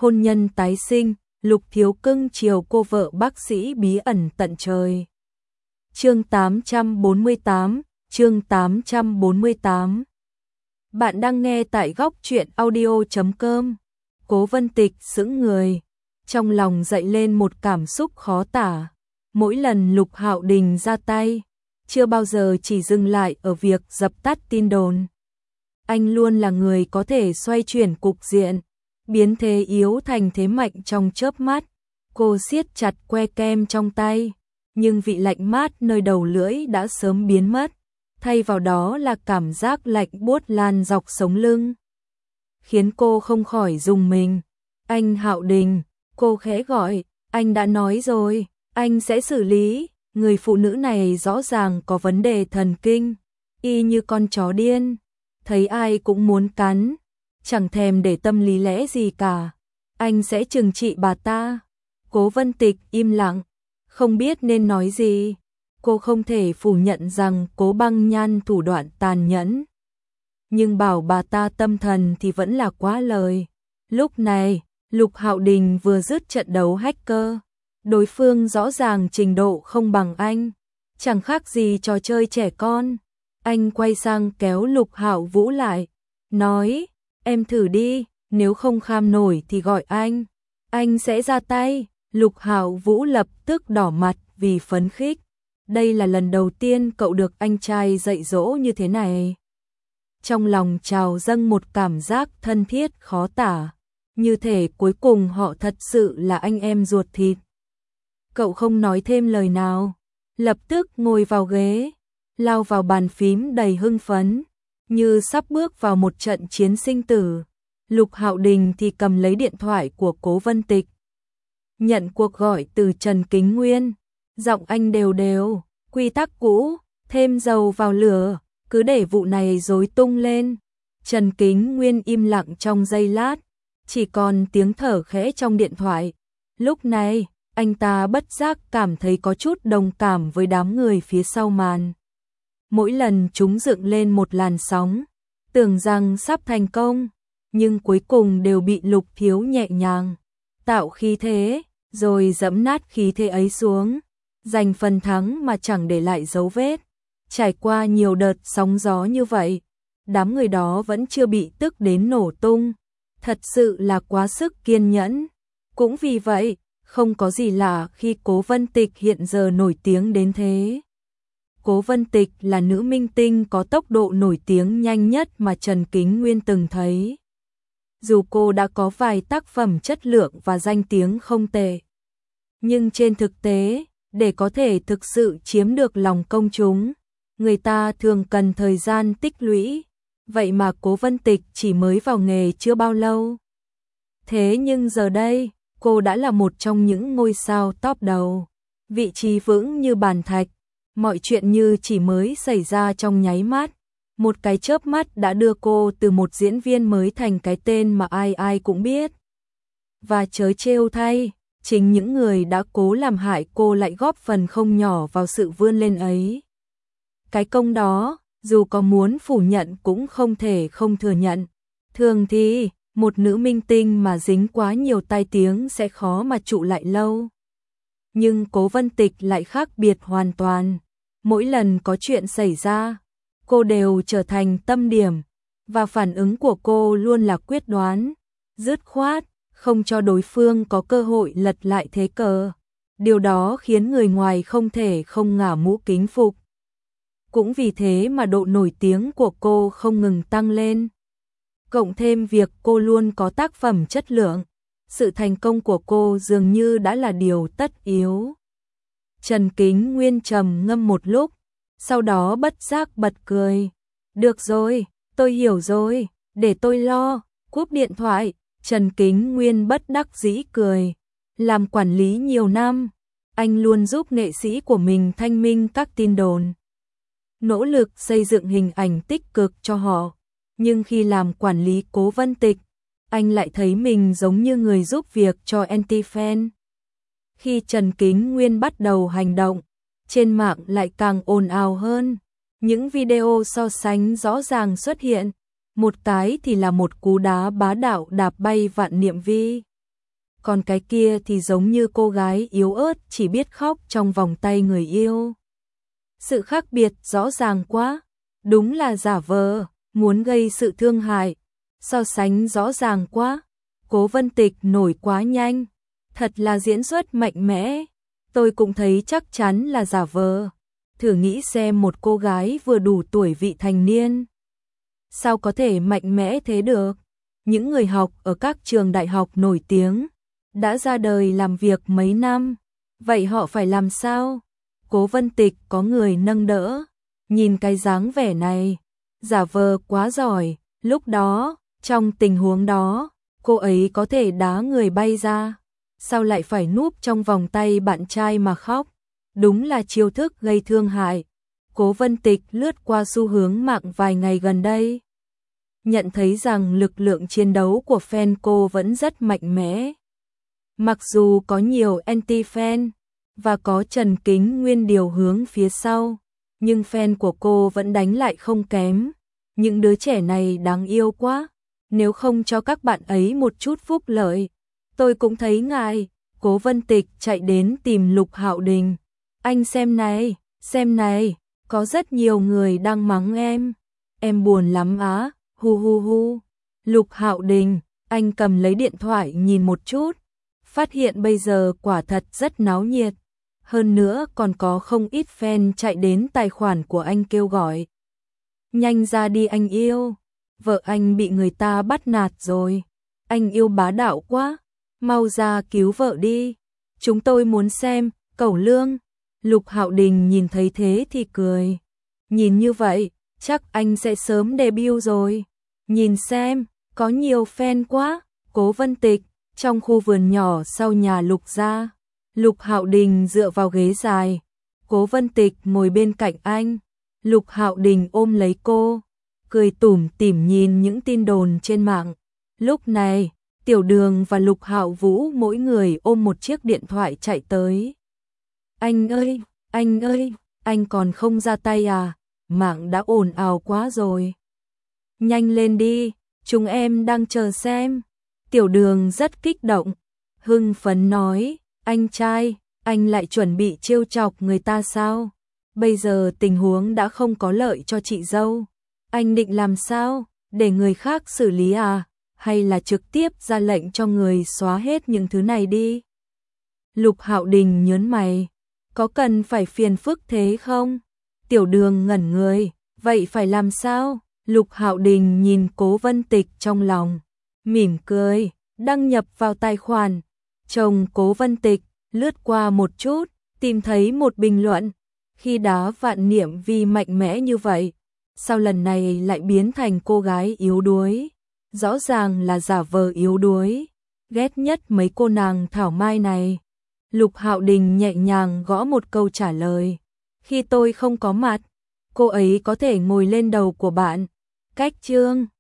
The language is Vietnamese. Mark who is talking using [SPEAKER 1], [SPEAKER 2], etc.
[SPEAKER 1] hôn nhân tái sinh, Lục Thiếu cưng chiều cô vợ bác sĩ bí ẩn tận trời. Chương 848, chương 848. Bạn đang nghe tại góc truyện audio.com. Cố Vân Tịch sững người, trong lòng dậy lên một cảm xúc khó tả. Mỗi lần Lục Hạo Đình ra tay, chưa bao giờ chỉ dừng lại ở việc dập tắt tin đồn. Anh luôn là người có thể xoay chuyển cục diện, biến thế yếu thành thế mạnh trong chớp mắt. Cô siết chặt que kem trong tay, nhưng vị lạnh mát nơi đầu lưỡi đã sớm biến mất, thay vào đó là cảm giác lạnh buốt lan dọc sống lưng, khiến cô không khỏi rùng mình. Anh Hạo Đình, cô khẽ gọi, anh đã nói rồi, anh sẽ xử lý. Người phụ nữ này rõ ràng có vấn đề thần kinh, y như con chó điên, thấy ai cũng muốn cắn, chẳng thèm để tâm lý lẽ gì cả. Anh sẽ trừng trị bà ta. Cố Vân Tịch im lặng, không biết nên nói gì. Cô không thể phủ nhận rằng Cố Băng Nhan thủ đoạn tàn nhẫn, nhưng bảo bà ta tâm thần thì vẫn là quá lời. Lúc này, Lục Hạo Đình vừa dứt trận đấu hacker. Đối phương rõ ràng trình độ không bằng anh, chẳng khác gì trò chơi trẻ con. Anh quay sang kéo Lục Hạo Vũ lại, nói, em thử đi, nếu không kham nổi thì gọi anh sẽ ra tay. Lục Hạo Vũ lập tức đỏ mặt vì phấn khích. Đây là lần đầu tiên cậu được anh trai dạy dỗ như thế này. Trong lòng trào dâng một cảm giác thân thiết khó tả, như thể cuối cùng họ thật sự là anh em ruột thịt. Cậu không nói thêm lời nào, lập tức ngồi vào ghế, lao vào bàn phím đầy hưng phấn, như sắp bước vào một trận chiến sinh tử. Lục Hạo Đình thì cầm lấy điện thoại của Cố Vân Tịch, nhận cuộc gọi từ Trần Kính Nguyên. Giọng anh đều đều, quy tắc cũ, thêm dầu vào lửa, cứ để vụ này rối tung lên. Trần Kính Nguyên im lặng trong giây lát, chỉ còn tiếng thở khẽ trong điện thoại. Lúc này, anh ta bất giác cảm thấy có chút đồng cảm với đám người phía sau màn. Mỗi lần chúng dựng lên một làn sóng, tưởng rằng sắp thành công, nhưng cuối cùng đều bị Lục Thiếu nhẹ nhàng tạo khí thế, rồi dẫm nát khí thế ấy xuống, giành phần thắng mà chẳng để lại dấu vết. Trải qua nhiều đợt sóng gió như vậy, đám người đó vẫn chưa bị tức đến nổ tung, thật sự là quá sức kiên nhẫn. Cũng vì vậy, không có gì lạ khi Cố Vân Tịch hiện giờ nổi tiếng đến thế. Cố Vân Tịch là nữ minh tinh có tốc độ nổi tiếng nhanh nhất mà Trần Kính Nguyên từng thấy. Dù cô đã có vài tác phẩm chất lượng và danh tiếng không tệ, nhưng trên thực tế, để có thể thực sự chiếm được lòng công chúng, người ta thường cần thời gian tích lũy. Vậy mà Cố Vân Tịch chỉ mới vào nghề chưa bao lâu. Thế nhưng giờ đây, cô đã là một trong những ngôi sao top đầu, vị trí vững như bàn thạch. Mọi chuyện như chỉ mới xảy ra trong nháy mắt, một cái chớp mắt đã đưa cô từ một diễn viên mới thành cái tên mà ai ai cũng biết. Và trớ trêu thay, chính những người đã cố làm hại cô lại góp phần không nhỏ vào sự vươn lên ấy. Cái công đó, dù có muốn phủ nhận cũng không thể không thừa nhận. Thường thì, một nữ minh tinh mà dính quá nhiều tai tiếng sẽ khó mà trụ lại lâu. Nhưng Cố Vân Tịch lại khác biệt hoàn toàn. Mỗi lần có chuyện xảy ra, cô đều trở thành tâm điểm, và phản ứng của cô luôn là quyết đoán, dứt khoát, không cho đối phương có cơ hội lật lại thế cờ. Điều đó khiến người ngoài không thể không ngả mũ kính phục. Cũng vì thế mà độ nổi tiếng của cô không ngừng tăng lên. Cộng thêm việc cô luôn có tác phẩm chất lượng, sự thành công của cô dường như đã là điều tất yếu. Trần Kính Nguyên trầm ngâm một lúc, sau đó bất giác bật cười. Được rồi, tôi hiểu rồi, để tôi lo. Cúp điện thoại, Trần Kính Nguyên bất đắc dĩ cười. Làm quản lý nhiều năm, anh luôn giúp nghệ sĩ của mình thanh minh các tin đồn, nỗ lực xây dựng hình ảnh tích cực cho họ. Nhưng khi làm quản lý Cố Vân Tịch, anh lại thấy mình giống như người giúp việc cho anti-fan. Khi Trần Kính Nguyên bắt đầu hành động, trên mạng lại càng ồn ào hơn. Những video so sánh rõ ràng xuất hiện. Một cái thì là một cú đá bá đạo đạp bay Vạn Niệm Vi, còn cái kia thì giống như cô gái yếu ớt chỉ biết khóc trong vòng tay người yêu. Sự khác biệt rõ ràng quá, đúng là giả vờ, muốn gây sự thương hại, so sánh rõ ràng quá. Cố Vân Tịch nổi quá nhanh, thật là diễn xuất mạnh mẽ, tôi cũng thấy chắc chắn là giả vờ. Thử nghĩ xem một cô gái vừa đủ tuổi vị thành niên, sao có thể mạnh mẽ thế được? Những người học ở các trường đại học nổi tiếng, đã ra đời làm việc mấy năm, vậy họ phải làm sao? Cố Vân Tịch có người nâng đỡ, nhìn cái dáng vẻ này, giả vờ quá giỏi, lúc đó, trong tình huống đó, cô ấy có thể đá người bay ra, sao lại phải núp trong vòng tay bạn trai mà khóc? Đúng là chiêu thức gây thương hại. Cố Vân Tịch lướt qua xu hướng mạng vài ngày gần đây, nhận thấy rằng lực lượng chiến đấu của fan cô vẫn rất mạnh mẽ. Mặc dù có nhiều anti-fan và có Trần Kính Nguyên điều hướng phía sau, nhưng fan của cô vẫn đánh lại không kém. Những đứa trẻ này đáng yêu quá, nếu không cho các bạn ấy một chút phúc lợi, tôi cũng thấy ngại. Cố Vân Tịch chạy đến tìm Lục Hạo Đình. Anh xem này, có rất nhiều người đang mắng em buồn lắm á, hu hu hu. Lục Hạo Đình, anh cầm lấy điện thoại nhìn một chút, phát hiện bây giờ quả thật rất náo nhiệt, hơn nữa còn có không ít fan chạy đến tài khoản của anh kêu gọi. Nhanh ra đi anh yêu, vợ anh bị người ta bắt nạt rồi, anh yêu bá đạo quá, mau ra cứu vợ đi, chúng tôi muốn xem, Cẩu Lương. Lục Hạo Đình nhìn thấy thế thì cười, nhìn như vậy, chắc anh sẽ sớm debut rồi, nhìn xem, có nhiều fan quá. Cố Vân Tịch, trong khu vườn nhỏ sau nhà Lục gia, Lục Hạo Đình dựa vào ghế dài, Cố Vân Tịch ngồi bên cạnh anh, Lục Hạo Đình ôm lấy cô, cười tủm tỉm nhìn những tin đồn trên mạng. Lúc này, Tiểu Đường và Lục Hạo Vũ mỗi người ôm một chiếc điện thoại chạy tới. Anh ơi, anh còn không ra tay à, mạng đã ồn ào quá rồi. Nhanh lên đi, chúng em đang chờ xem. Tiểu Đường rất kích động, hưng phấn nói, anh trai, anh lại chuẩn bị trêu chọc người ta sao? Bây giờ tình huống đã không có lợi cho chị dâu. Anh định làm sao? Để người khác xử lý à? Hay là trực tiếp ra lệnh cho người xóa hết những thứ này đi? Lục Hạo Đình nhớn mày, có cần phải phiền phức thế không? Tiểu Đường ngẩn người, vậy phải làm sao? Lục Hạo Đình nhìn Cố Vân Tịch trong lòng, mỉm cười, đăng nhập vào tài khoản. Chồng Cố Vân Tịch lướt qua một chút, tìm thấy một bình luận. Khi đá Vạn Niệm Vi mạnh mẽ như vậy, sao lần này lại biến thành cô gái yếu đuối? Rõ ràng là giả vờ yếu đuối, ghét nhất mấy cô nàng thảo mai này. Lục Hạo Đình nhẹ nhàng gõ một câu trả lời. Khi tôi không có mặt, cô ấy có thể ngồi lên đầu của bạn. Cách chương